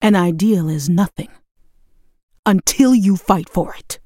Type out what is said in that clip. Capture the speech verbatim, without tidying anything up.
An ideal is nothing until you fight for it.